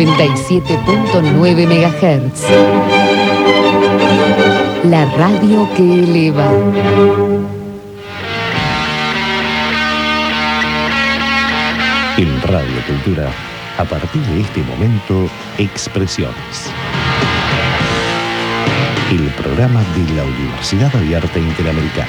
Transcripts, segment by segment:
97.9 MHz. La radio que eleva. En Radio Cultura, a partir de este momento, Expresiones. El programa de la Universidad Abierta Interamericana.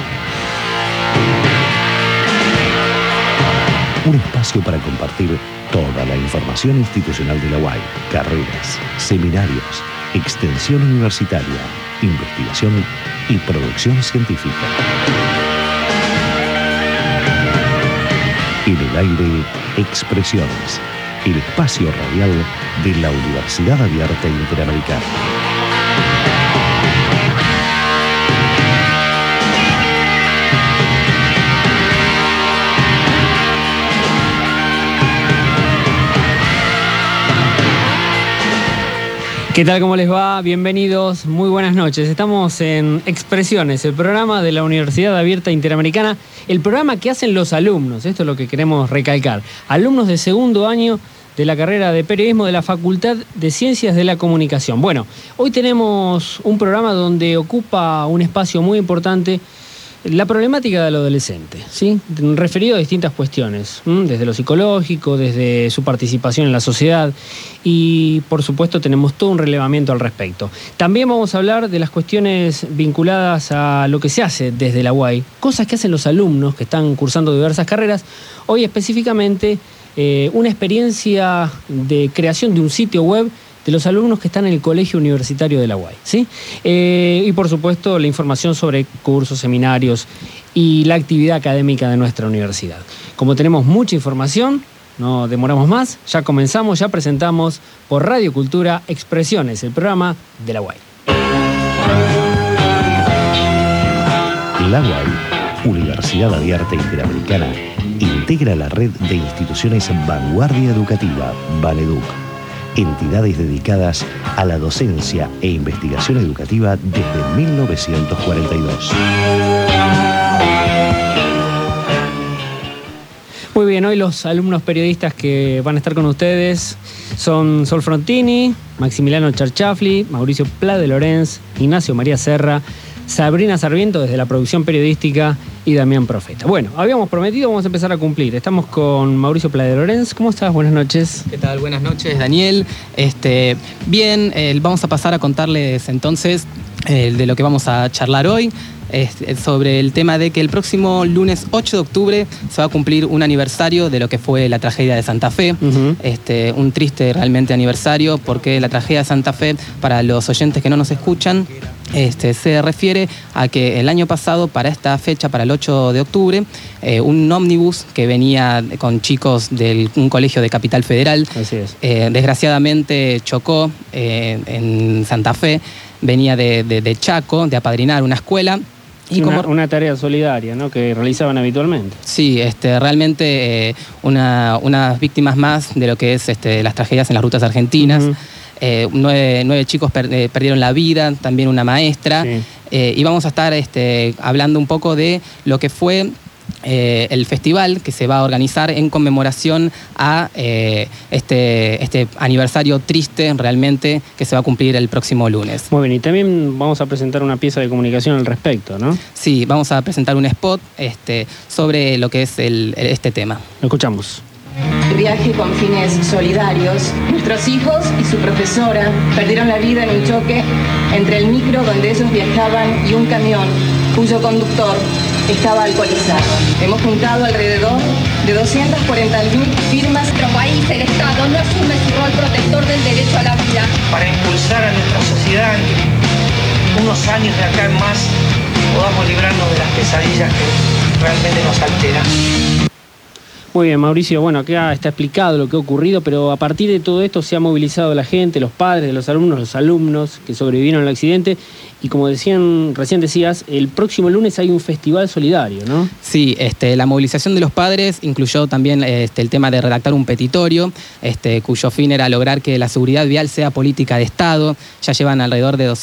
Un espacio para compartir toda la información institucional de la UAI, carreras, seminarios, extensión universitaria, investigación y producción científica. En el aire, Expresiones, el espacio radial de la Universidad Abierta Interamericana. ¿Qué tal? ¿Cómo les va? Bienvenidos, muy buenas noches. Estamos en Expresiones, el programa de la Universidad Abierta Interamericana, el programa que hacen los alumnos, esto es lo que queremos recalcar, alumnos de segundo año de la carrera de periodismo de la Facultad de Ciencias de la Comunicación. Bueno, hoy tenemos un programa donde ocupa un espacio muy importante la problemática del adolescente, ¿sí? Referido a distintas cuestiones, desde lo psicológico, desde su participación en la sociedad y, por supuesto, tenemos todo un relevamiento al respecto. También vamos a hablar de las cuestiones vinculadas a lo que se hace desde la UAI, cosas que hacen los alumnos que están cursando diversas carreras. Hoy específicamente una experiencia de creación de un sitio web de los alumnos que están en el Colegio Universitario de la UAI, ¿sí? Y por supuesto la información sobre cursos, seminarios y la actividad académica de nuestra universidad. Como tenemos mucha información, no demoramos más, ya comenzamos, ya presentamos por Radio Cultura Expresiones, el programa de la UAI. La UAI, Universidad Abierta Interamericana, integra la red de instituciones Vanguardia Educativa, VANEDUC, entidades dedicadas a la docencia e investigación educativa desde 1942. Muy bien, hoy los alumnos periodistas que van a estar con ustedes son Sol Frontini, Maximiliano Charchafli, Mauricio Pla de Lorenz, Ignacio María Serra, Sabrina Sarmiento desde la producción periodística y Damián Profeta. Bueno, habíamos prometido, vamos a empezar a cumplir. Estamos con Mauricio Pla de Lorenz. ¿Cómo estás? Buenas noches. ¿Qué tal? Buenas noches, Daniel. Bien, vamos a pasar a contarles entonces de lo que vamos a charlar hoy. Sobre el tema de que el próximo lunes 8 de octubre se va a cumplir un aniversario de lo que fue la tragedia de Santa Fe. Un triste realmente aniversario, porque la tragedia de Santa Fe, para los oyentes que no nos escuchan, se refiere a que el año pasado, para esta fecha, para el 8 de octubre, un ómnibus que venía con chicos de un colegio de Capital Federal, así es, desgraciadamente chocó en Santa Fe. Venía de Chaco, de apadrinar una escuela. Y una tarea solidaria, ¿no?, que realizaban habitualmente. Sí, realmente unas víctimas más de lo que es las tragedias en las rutas argentinas. 9 chicos perdieron la vida, también una maestra. Sí. Y vamos a estar hablando un poco de lo que fue el festival que se va a organizar en conmemoración a este aniversario triste realmente que se va a cumplir el próximo lunes. Muy bien, y también vamos a presentar una pieza de comunicación al respecto, ¿no? Sí, vamos a presentar un spot sobre lo que es este tema. Lo escuchamos. Viaje con fines solidarios. Nuestros hijos y su profesora perdieron la vida en un choque entre el micro donde ellos viajaban y un camión cuyo conductor estaba alcoholizado. Hemos juntado alrededor de 240.000 firmas. Nuestro país, el Estado, no asume su rol protector del derecho a la vida. Para impulsar a nuestra sociedad en que unos años de acá en más podamos librarnos de las pesadillas que realmente nos alteran. Muy bien, Mauricio, bueno, acá está explicado lo que ha ocurrido, pero a partir de todo esto se ha movilizado la gente, los padres de los alumnos que sobrevivieron al accidente, y como recién decías, el próximo lunes hay un festival solidario, ¿no? Sí, la movilización de los padres incluyó también el tema de redactar un petitorio, cuyo fin era lograr que la seguridad vial sea política de Estado. Ya llevan alrededor de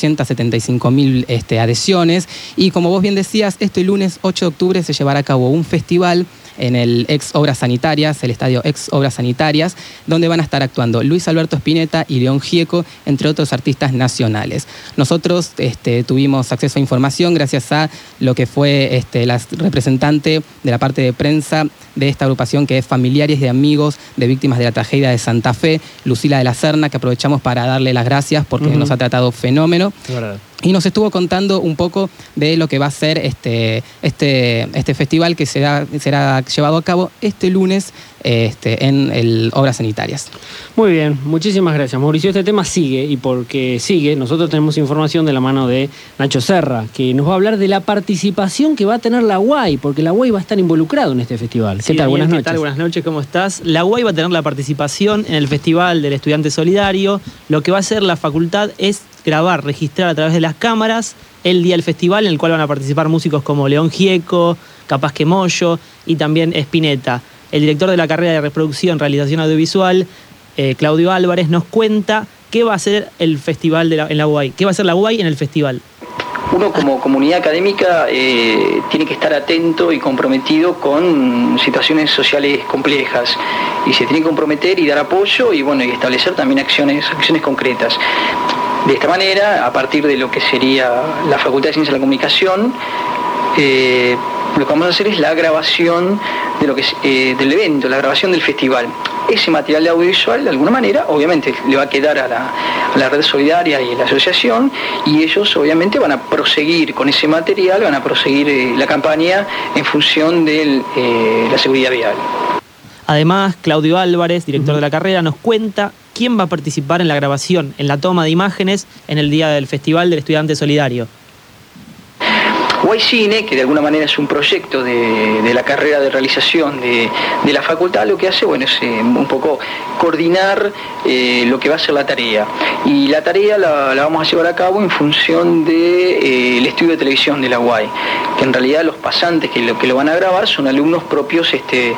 275.000 adhesiones, y como vos bien decías, este lunes 8 de octubre se llevará a cabo un festival en el ex Obras Sanitarias, el estadio ex Obras Sanitarias, donde van a estar actuando Luis Alberto Spinetta y León Gieco, entre otros artistas nacionales. Nosotros tuvimos acceso a información gracias a lo que fue la representante de la parte de prensa de esta agrupación, que es Familiares de Amigos de Víctimas de la Tragedia de Santa Fe, Lucila de la Serna, que aprovechamos para darle las gracias porque nos ha tratado fenómeno. Y nos estuvo contando un poco de lo que va a ser este festival, que será llevado a cabo este lunes en el Obras Sanitarias. Muy bien, muchísimas gracias, Mauricio. Este tema sigue, y porque sigue, nosotros tenemos información de la mano de Nacho Serra, que nos va a hablar de la participación que va a tener la UAI, porque la UAI va a estar involucrado en este festival. Sí, ¿Qué tal? Daniel, Buenas noches. ¿Qué tal? Buenas noches, ¿cómo estás? La UAI va a tener la participación en el Festival del Estudiante Solidario. Lo que va a hacer la facultad es grabar, registrar a través de las cámaras el día del festival, en el cual van a participar músicos como León Gieco, Capaz que Moyo y también Spinetta. El director de la carrera de reproducción, realización audiovisual, Claudio Álvarez, nos cuenta qué va a hacer el festival en la UAI, qué va a hacer la UAI en el festival. Uno como comunidad académica tiene que estar atento y comprometido con situaciones sociales complejas, y se tiene que comprometer y dar apoyo y y establecer también acciones concretas. De esta manera, a partir de lo que sería la Facultad de Ciencias de la Comunicación, lo que vamos a hacer es la grabación de lo que es, del evento, la grabación del festival. Ese material audiovisual, de alguna manera, obviamente le va a quedar a la Red Solidaria y la asociación, y ellos obviamente van a proseguir con ese material, van a proseguir la campaña en función de la seguridad vial. Además, Claudio Álvarez, director de la carrera, nos cuenta quién va a participar en la grabación, en la toma de imágenes en el día del Festival del Estudiante Solidario. UAI Cine, que de alguna manera es un proyecto de la carrera de realización de la facultad, lo que hace es un poco coordinar lo que va a ser la tarea. Y la tarea la vamos a llevar a cabo en función del estudio de televisión de la UAI, que en realidad los pasantes que lo van a grabar son alumnos propios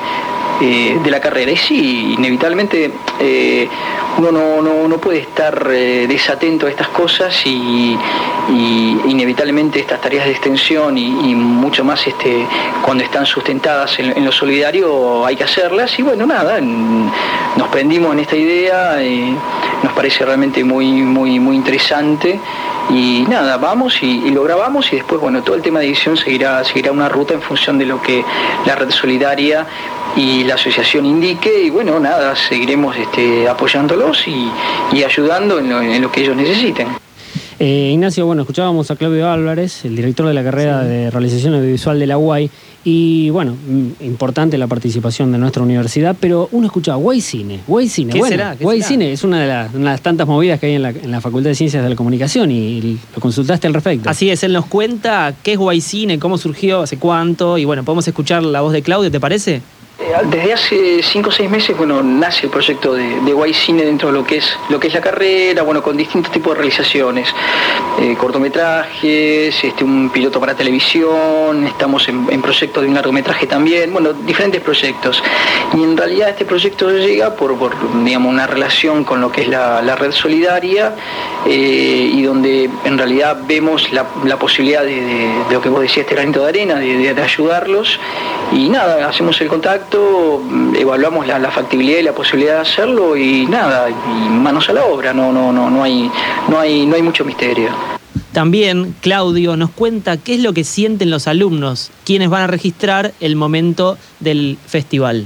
de la carrera. Y sí, inevitablemente uno no puede estar desatento a estas cosas, y inevitablemente estas tareas de extensión y mucho más cuando están sustentadas en lo solidario hay que hacerlas. Y nos prendimos en esta idea, nos parece realmente muy interesante. Y vamos y lo grabamos, y después todo el tema de edición seguirá una ruta en función de lo que la Red Solidaria y la asociación indique, y seguiremos apoyándolos y ayudando en lo que ellos necesiten. Ignacio, escuchábamos a Claudio Álvarez, el director de la carrera de realización audiovisual de la UAI, y importante la participación de nuestra universidad, pero uno escuchaba UAI Cine. ¿Qué será? UAI Cine es una de las tantas movidas que hay en la Facultad de Ciencias de la Comunicación, y lo consultaste al respecto. Así es, él nos cuenta qué es UAI Cine, cómo surgió, hace cuánto, y podemos escuchar la voz de Claudio, ¿te parece? Desde hace 5 o 6 meses, nace el proyecto de UAI Cine dentro de lo que es la carrera, con distintos tipos de realizaciones, cortometrajes, un piloto para televisión, estamos en proyectos de un largometraje también, diferentes proyectos. Y en realidad este proyecto llega por una relación con lo que es la Red Solidaria, y donde en realidad vemos la posibilidad de lo que vos decías, este granito de arena, de ayudarlos, y hacemos el contacto, evaluamos la factibilidad y la posibilidad de hacerlo, y manos a la obra, no hay mucho misterio. También Claudio nos cuenta qué es lo que sienten los alumnos, quienes van a registrar el momento del festival.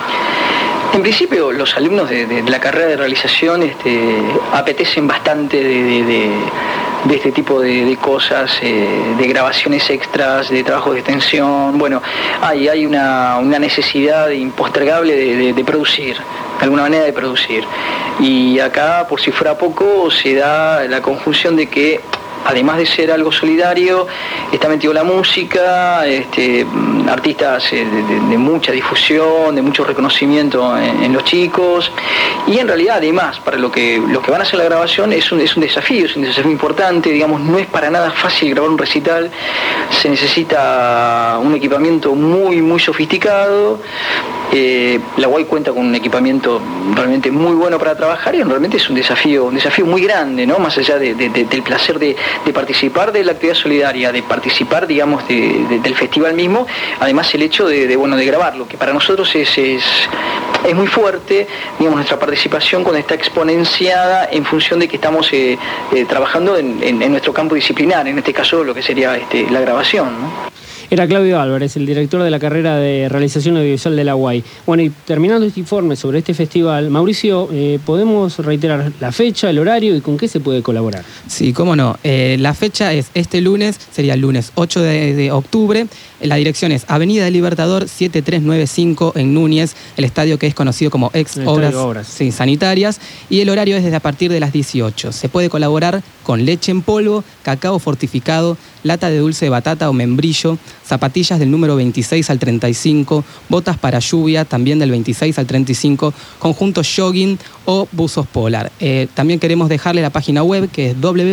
En principio, los alumnos de la carrera de realización apetecen bastante de este tipo de cosas, de grabaciones extras, de trabajos de extensión. Hay una necesidad impostergable de producir, de alguna manera de producir. Y acá, por si fuera poco, se da la conjunción de que, además de ser algo solidario, está metido la música, artistas de mucha difusión, de mucho reconocimiento en los chicos, y en realidad además para lo que van a hacer la grabación es un desafío importante, no es para nada fácil grabar un recital, se necesita un equipamiento muy sofisticado, La UAI cuenta con un equipamiento realmente muy bueno para trabajar y realmente es un desafío muy grande, ¿no? Más allá del placer de participar de la actividad solidaria, de participar, digamos, del festival mismo, además el hecho de grabarlo, que para nosotros es muy fuerte, digamos, nuestra participación cuando está exponenciada en función de que estamos trabajando en nuestro campo disciplinar, en este caso lo que sería la grabación, ¿no? Era Claudio Álvarez, el director de la carrera de realización audiovisual de la UAI. Bueno, y terminando este informe sobre este festival, Mauricio, ¿podemos reiterar la fecha, el horario y con qué se puede colaborar? Sí, cómo no. La fecha es este lunes, sería el lunes 8 de octubre. La dirección es Avenida del Libertador 7395 en Núñez, el estadio que es conocido como ex obras sí, sanitarias, y el horario es desde a partir de las 18. Se puede colaborar con leche en polvo, cacao fortificado, lata de dulce de batata o membrillo, zapatillas del número 26 al 35, botas para lluvia también del 26 al 35, conjuntos jogging o buzos polar. También queremos dejarle la página web que es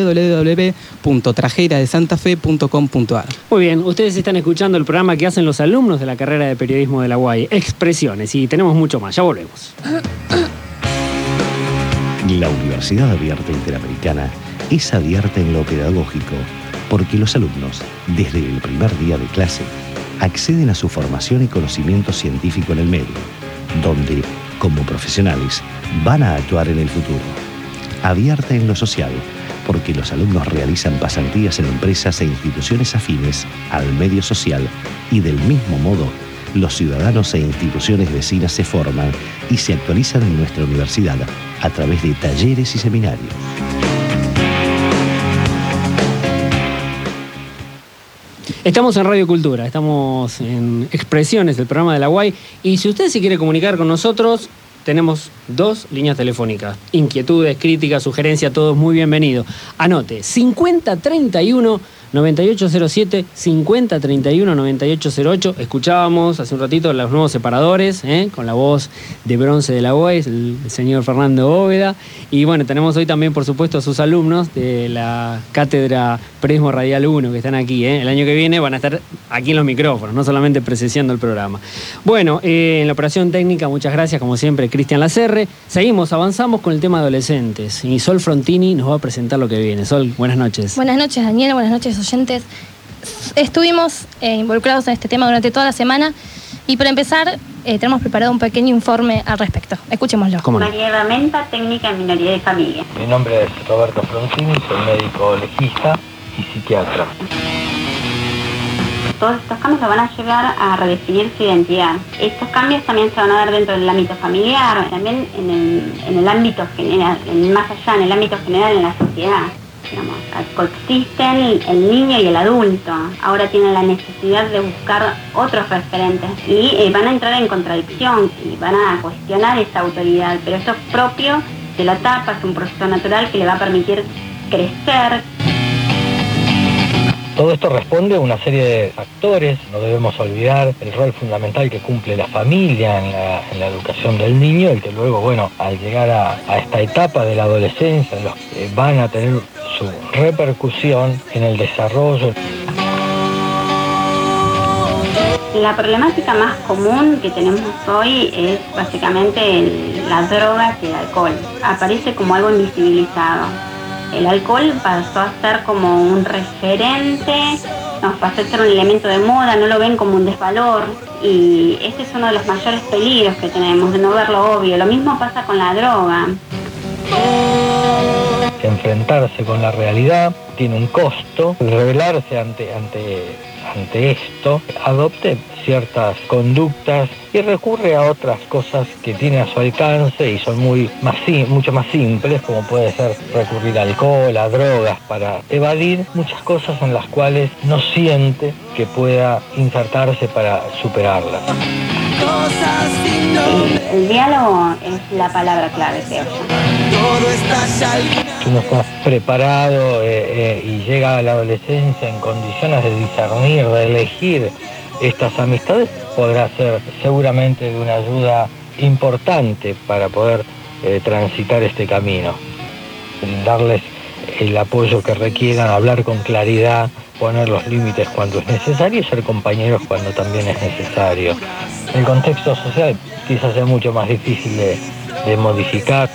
www.trajeradesantafe.com.ar. Muy bien, ustedes están escuchando el programa que hacen los alumnos de la carrera de periodismo de la UAI, Expresiones, y tenemos mucho más, ya volvemos. La Universidad Abierta Interamericana es abierta en lo pedagógico porque los alumnos, desde el primer día de clase, acceden a su formación y conocimiento científico en el medio, donde, como profesionales, van a actuar en el futuro. Abierta en lo social, porque los alumnos realizan pasantías en empresas e instituciones afines al medio social y del mismo modo, los ciudadanos e instituciones vecinas se forman y se actualizan en nuestra universidad a través de talleres y seminarios. Estamos en Radio Cultura, estamos en Expresiones, el programa de la UAI, y si usted se quiere comunicar con nosotros, tenemos 2 líneas telefónicas. Inquietudes, críticas, sugerencias, todos muy bienvenidos. Anote, 5031-9807, 5031-9808. Escuchábamos hace un ratito los nuevos separadores, con la voz de bronce de la UAI, el señor Fernando Bóveda. Y bueno, tenemos hoy también, por supuesto, a sus alumnos de la Cátedra Periodismo Radial 1, que están aquí. El año que viene van a estar aquí en los micrófonos, no solamente presenciando el programa. Bueno, en la operación técnica, muchas gracias, como siempre, Cristian Lacerre. Seguimos, avanzamos con el tema de adolescentes. Y Sol Frontini nos va a presentar lo que viene. Sol, buenas noches. Buenas noches, Daniel. Buenas noches, oyentes. Estuvimos involucrados en este tema durante toda la semana y para empezar tenemos preparado un pequeño informe al respecto. Escuchémoslo. María Herramienta, técnica en minoría de familia. Mi nombre es Roberto Frontini, soy médico legista y psiquiatra. Todos estos cambios lo van a llevar a redefinir su identidad. Estos cambios también se van a dar dentro del ámbito familiar, también en el ámbito general, más allá, en el ámbito general en la sociedad. Digamos, coexisten el niño y el adulto. Ahora tienen la necesidad de buscar otros referentes y van a entrar en contradicción y van a cuestionar esa autoridad. Pero esto es propio de la etapa, es un proceso natural que le va a permitir crecer. Todo esto responde a una serie de factores. No debemos olvidar el rol fundamental que cumple la familia en la educación del niño, y que luego, bueno, al llegar a esta etapa de la adolescencia, van a tener su repercusión en el desarrollo. La problemática más común que tenemos hoy es básicamente la droga y el alcohol. Aparece como algo invisibilizado. El alcohol pasó a ser como un referente, pasó a ser un elemento de moda, no lo ven como un desvalor, y este es uno de los mayores peligros que tenemos, de no ver lo obvio. Lo mismo pasa con la droga. Enfrentarse con la realidad tiene un costo. Rebelarse ante esto, adopte ciertas conductas y recurre a otras cosas que tiene a su alcance y son mucho más simples, como puede ser recurrir al alcohol, a drogas, para evadir muchas cosas en las cuales no siente que pueda insertarse para superarlas. El diálogo es la palabra clave, creo yo. Si uno está preparado y llega a la adolescencia en condiciones de discernir, de elegir estas amistades, podrá ser seguramente de una ayuda importante para poder transitar este camino. Darles el apoyo que requieran, hablar con claridad poner los límites cuando es necesario y ser compañeros cuando también es necesario. El contexto social quizás es mucho más difícil de modificar.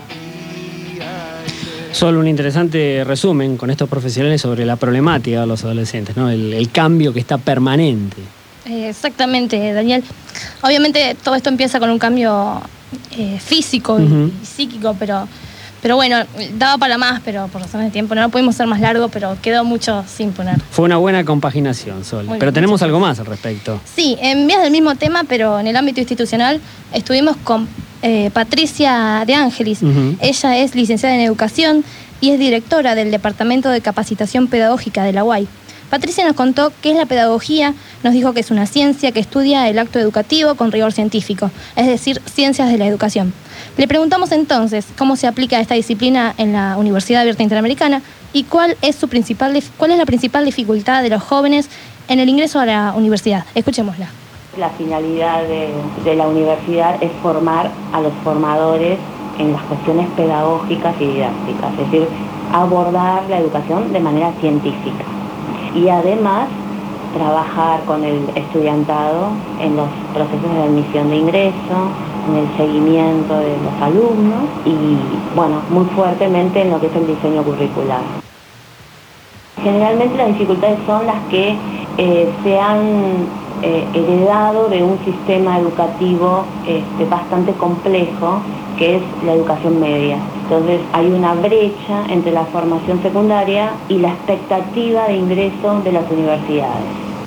Solo un interesante resumen con estos profesionales sobre la problemática de los adolescentes, ¿no? El cambio que está permanente. Exactamente, Daniel. Obviamente todo esto empieza con un cambio físico y psíquico, pero bueno, daba para más, pero por razones de tiempo no lo pudimos hacer más largo, pero quedó mucho sin poner. Fue una buena compaginación, Sol. Muy pero bien, tenemos algo más al respecto. Sí, en vías del mismo tema, pero en el ámbito institucional, estuvimos con Patricia De Angelis. Ella es licenciada en Educación y es directora del Departamento de Capacitación Pedagógica de la UAI. Patricia nos contó qué es la pedagogía, nos dijo que es una ciencia que estudia el acto educativo con rigor científico, es decir, ciencias de la educación. Le preguntamos entonces cómo se aplica esta disciplina en la Universidad Abierta Interamericana y cuál es la principal dificultad de los jóvenes en el ingreso a la universidad. Escuchémosla. La finalidad de la universidad es formar a los formadores en las cuestiones pedagógicas y didácticas, es decir, abordar la educación de manera científica. Y además trabajar con el estudiantado en los procesos de admisión de ingreso, en el seguimiento de los alumnos y, bueno, muy fuertemente en lo que es el diseño curricular. Generalmente las dificultades son las que se han heredado de un sistema educativo bastante complejo, que es la educación media. Entonces hay una brecha entre la formación secundaria y la expectativa de ingreso de las universidades.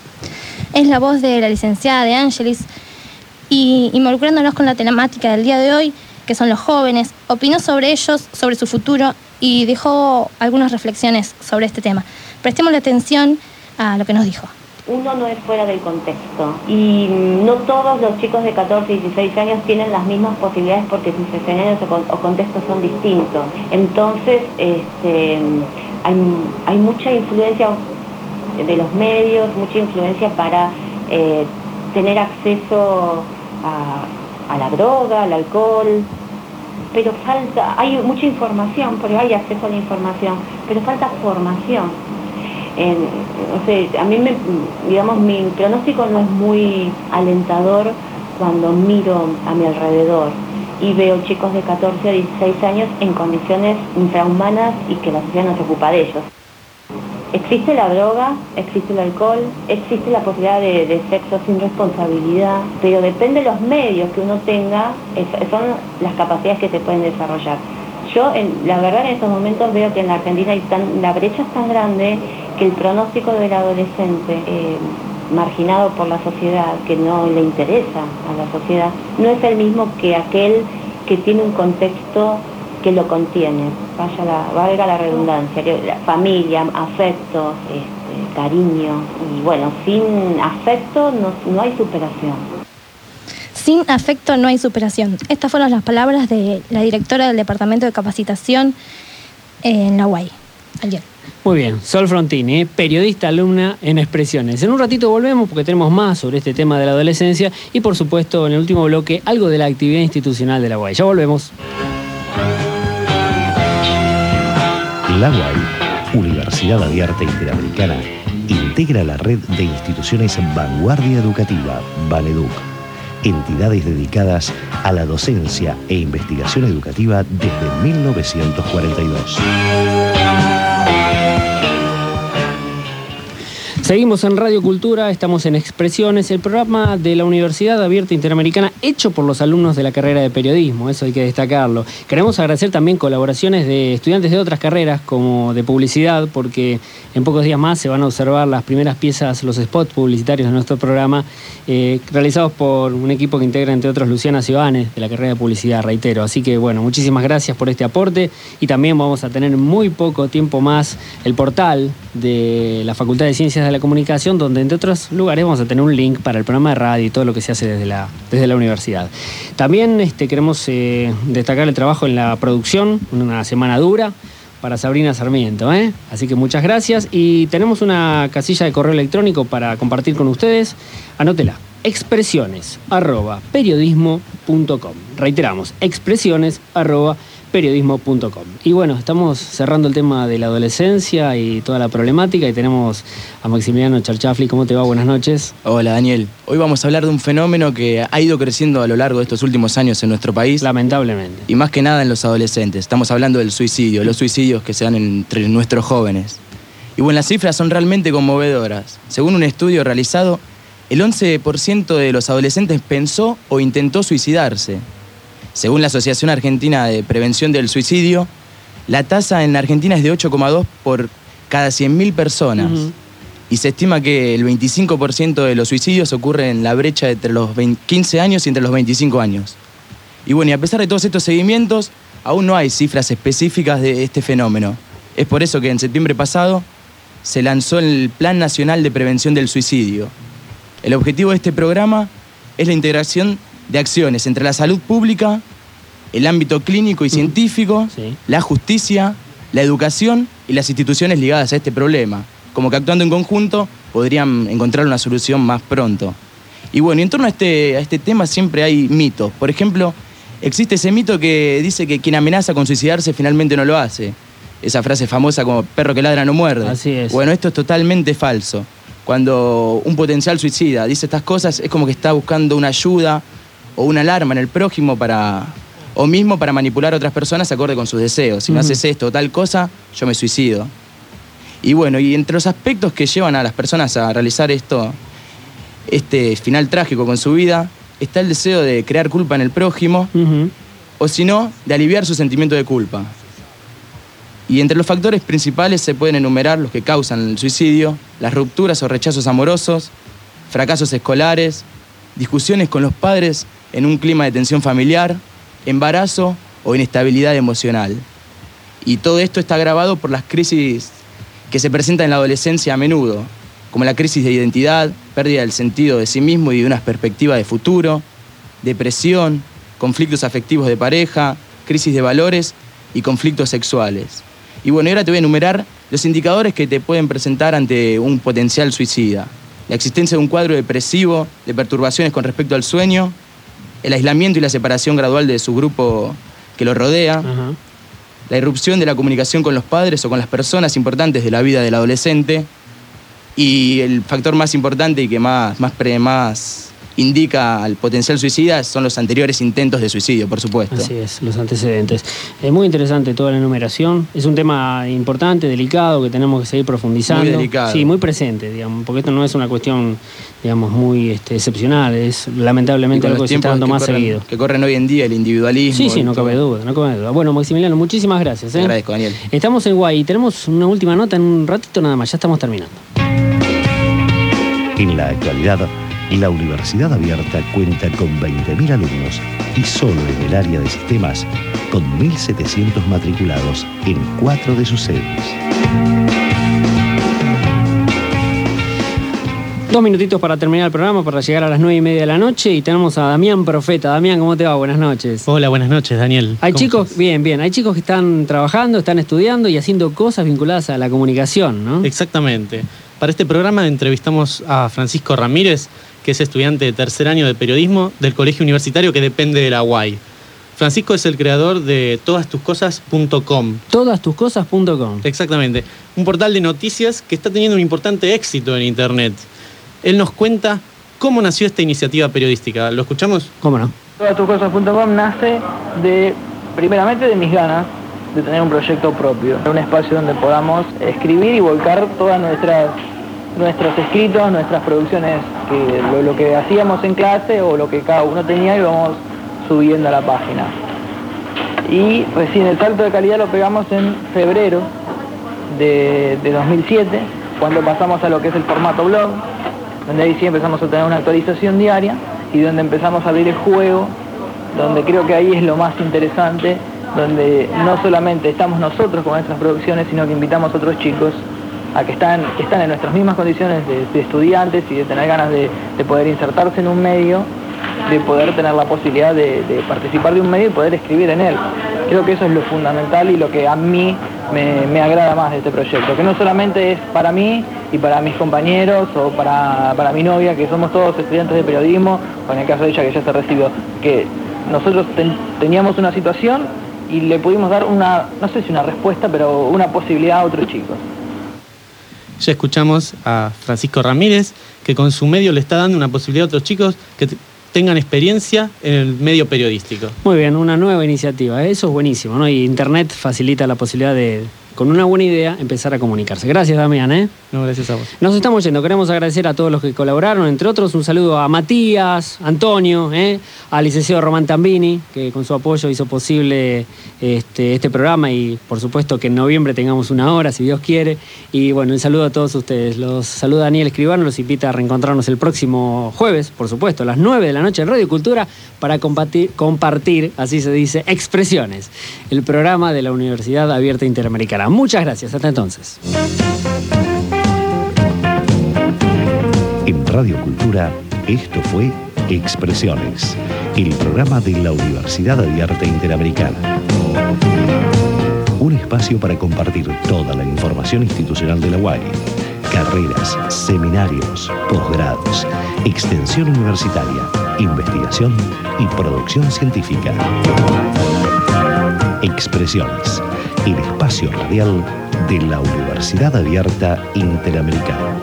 Es la voz de la licenciada De Angelis y involucrándonos con la temática del día de hoy, que son los jóvenes, opinó sobre ellos, sobre su futuro y dejó algunas reflexiones sobre este tema. Prestémosle atención a lo que nos dijo. Uno no es fuera del contexto y no todos los chicos de 14 y 16 años tienen las mismas posibilidades porque sus escenarios o contextos son distintos. Entonces hay mucha influencia de los medios, mucha influencia para tener acceso a la droga, al alcohol, pero hay mucha información, porque hay acceso a la información, pero falta formación. No sé, a mí mi pronóstico no es muy alentador cuando miro a mi alrededor y veo chicos de 14 a 16 años en condiciones infrahumanas y que la sociedad no se ocupa de ellos. Existe la droga, existe el alcohol, existe la posibilidad de sexo sin responsabilidad, pero depende de los medios que uno tenga, son las capacidades que se pueden desarrollar. Yo, la verdad, en estos momentos veo que en la Argentina la brecha es tan grande que el pronóstico del adolescente marginado por la sociedad, que no le interesa a la sociedad, no es el mismo que aquel que tiene un contexto que lo contiene, valga la redundancia, la familia, afecto, cariño, y bueno, sin afecto no hay superación. Sin afecto no hay superación. Estas fueron las palabras de la directora del Departamento de Capacitación en la UAI, ayer. Muy bien, Sol Frontini, periodista, alumna en Expresiones. En un ratito volvemos porque tenemos más sobre este tema de la adolescencia y, por supuesto, en el último bloque, algo de la actividad institucional de la UAI. Ya volvemos. La UAI, Universidad Abierta Interamericana, integra la red de instituciones Vanguardia Educativa, Vaneduc, entidades dedicadas a la docencia e investigación educativa desde 1942. Seguimos en Radio Cultura, estamos en Expresiones, el programa de la Universidad Abierta Interamericana hecho por los alumnos de la carrera de periodismo, eso hay que destacarlo. Queremos agradecer también colaboraciones de estudiantes de otras carreras como de publicidad, porque en pocos días más se van a observar las primeras piezas, los spots publicitarios de nuestro programa, realizados por un equipo que integra entre otros Luciana Cibanes de la carrera de publicidad, reitero. Así que bueno, muchísimas gracias por este aporte y también vamos a tener en muy poco tiempo más el portal de la Facultad de Ciencias de la Comunicación, donde entre otros lugares vamos a tener un link para el programa de radio y todo lo que se hace desde la universidad. También queremos destacar el trabajo en la producción, una semana dura para Sabrina Sarmiento, Así que muchas gracias y tenemos una casilla de correo electrónico para compartir con ustedes. Anótela, expresiones@periodismo.com. Reiteramos, expresiones@periodismo.com. periodismo.com. Y bueno, estamos cerrando el tema de la adolescencia y toda la problemática y tenemos a Maximiliano Charchafli. ¿Cómo te va? Buenas noches. Hola Daniel. Hoy vamos a hablar de un fenómeno que ha ido creciendo a lo largo de estos últimos años en nuestro país. Lamentablemente. Y más que nada en los adolescentes. Estamos hablando del suicidio, los suicidios que se dan entre nuestros jóvenes. Y bueno, las cifras son realmente conmovedoras. Según un estudio realizado, el 11% de los adolescentes pensó o intentó suicidarse. Según la Asociación Argentina de Prevención del Suicidio, la tasa en Argentina es de 8,2 por cada 100.000 personas. Y se estima que el 25% de los suicidios ocurre en la brecha entre los 15 años y entre los 25 años. Y bueno, y a pesar de todos estos seguimientos, aún no hay cifras específicas de este fenómeno. Es por eso que en septiembre pasado se lanzó el Plan Nacional de Prevención del Suicidio. El objetivo de este programa es la integración de acciones entre la salud pública, el ámbito clínico y científico, la justicia, la educación y las instituciones ligadas a este problema, como que actuando en conjunto podrían encontrar una solución más pronto. Y bueno, y en torno a este tema siempre hay mitos. Por ejemplo, existe ese mito que dice que quien amenaza con suicidarse finalmente no lo hace. Esa frase famosa como perro que ladra no muerde. Así es. Bueno, esto es totalmente falso. Cuando un potencial suicida dice estas cosas, es como que está buscando una ayuda o una alarma en el prójimo o mismo para manipular a otras personas acorde con sus deseos. Si no haces esto o tal cosa, yo me suicido. Y bueno, y entre los aspectos que llevan a las personas a realizar este final trágico con su vida, está el deseo de crear culpa en el prójimo, o si no, de aliviar su sentimiento de culpa. Y entre los factores principales se pueden enumerar los que causan el suicidio, las rupturas o rechazos amorosos, fracasos escolares, discusiones con los padres en un clima de tensión familiar, embarazo o inestabilidad emocional. Y todo esto está agravado por las crisis que se presentan en la adolescencia a menudo, como la crisis de identidad, pérdida del sentido de sí mismo y de una perspectiva de futuro, depresión, conflictos afectivos de pareja, crisis de valores y conflictos sexuales. Y bueno, ahora te voy a enumerar los indicadores que te pueden presentar ante un potencial suicida. La existencia de un cuadro depresivo, de perturbaciones con respecto al sueño, el aislamiento y la separación gradual de su grupo que lo rodea, la irrupción de la comunicación con los padres o con las personas importantes de la vida del adolescente, y el factor más importante y que más indica al potencial suicida son los anteriores intentos de suicidio, por supuesto. Así es, los antecedentes. Es muy interesante toda la enumeración. Es un tema importante, delicado, que tenemos que seguir profundizando. Muy delicado. Sí, muy presente, digamos, porque esto no es una cuestión, digamos, muy excepcional. Es lamentablemente algo que se está dando más seguido. Que corren hoy en día, el individualismo. Sí, no cabe duda, no cabe duda. Bueno, Maximiliano, muchísimas gracias. Te agradezco, Daniel. Estamos en Guay y tenemos una última nota en un ratito nada más, ya estamos terminando. En la actualidad, la Universidad Abierta cuenta con 20.000 alumnos y solo en el área de sistemas con 1.700 matriculados en 4 de sus sedes. 2 minutitos para terminar el programa, para llegar a las 9:30 de la noche, y tenemos a Damián Profeta. Damián, ¿cómo te va? Buenas noches. Hola, buenas noches, Daniel. Hay chicos, bien, hay chicos que están trabajando, están estudiando y haciendo cosas vinculadas a la comunicación, ¿no? Exactamente. Para este programa entrevistamos a Francisco Ramírez, que es estudiante de tercer año de periodismo del colegio universitario que depende de la UAI. Francisco es el creador de todastuscosas.com. Todastuscosas.com. Exactamente. Un portal de noticias que está teniendo un importante éxito en Internet. Él nos cuenta cómo nació esta iniciativa periodística. ¿Lo escuchamos? ¿Cómo no? Todastuscosas.com nace primeramente de mis ganas de tener un proyecto propio. Un espacio donde podamos escribir y volcar todas nuestros escritos, nuestras producciones, lo que hacíamos en clase o lo que cada uno tenía y vamos subiendo a la página. Y recién el salto de calidad lo pegamos en febrero de 2007, cuando pasamos a lo que es el formato blog, donde ahí sí empezamos a tener una actualización diaria y donde empezamos a abrir el juego, donde creo que ahí es lo más interesante, donde no solamente estamos nosotros con nuestras producciones, sino que invitamos a otros chicos a que están en nuestras mismas condiciones de estudiantes y de tener ganas de poder insertarse en un medio, de poder tener la posibilidad de participar de un medio y poder escribir en él. Creo que eso es lo fundamental y lo que a mí me agrada más de este proyecto, que no solamente es para mí y para mis compañeros o para mi novia, que somos todos estudiantes de periodismo, o en el caso de ella que ya se recibió, que nosotros teníamos una situación y le pudimos dar una, no sé si una respuesta, pero una posibilidad a otros chicos. Ya escuchamos a Francisco Ramírez, que con su medio le está dando una posibilidad a otros chicos que tengan experiencia en el medio periodístico. Muy bien, una nueva iniciativa. Eso es buenísimo, ¿no? Y Internet facilita la posibilidad de, con una buena idea, empezar a comunicarse. Gracias, Damián, No, gracias a vos. Nos estamos yendo. Queremos agradecer a todos los que colaboraron, entre otros un saludo a Matías, Antonio, al licenciado Román Tambini, que con su apoyo hizo posible este programa, y por supuesto que en noviembre tengamos una hora, si Dios quiere. Y bueno, un saludo a todos ustedes. Los saluda Daniel Escribano, los invita a reencontrarnos el próximo jueves, por supuesto, a las 9 de la noche en Radio Cultura, para compartir, así se dice, Expresiones, el programa de la Universidad Abierta Interamericana. Muchas gracias, hasta entonces. En Radio Cultura, esto fue Expresiones, el programa de la Universidad Abierta Interamericana. Un espacio para compartir toda la información institucional de la UAI, carreras, seminarios, posgrados, extensión universitaria, investigación y producción científica. Expresiones, el espacio radial de la Universidad Abierta Interamericana.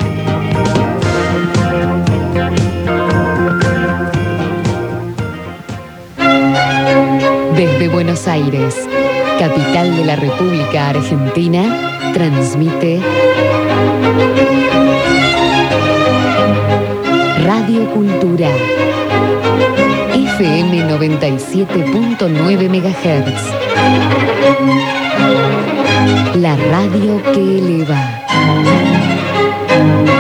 Desde Buenos Aires, capital de la República Argentina, transmite Radio Cultura, FM 97.9 MHz. La radio que eleva.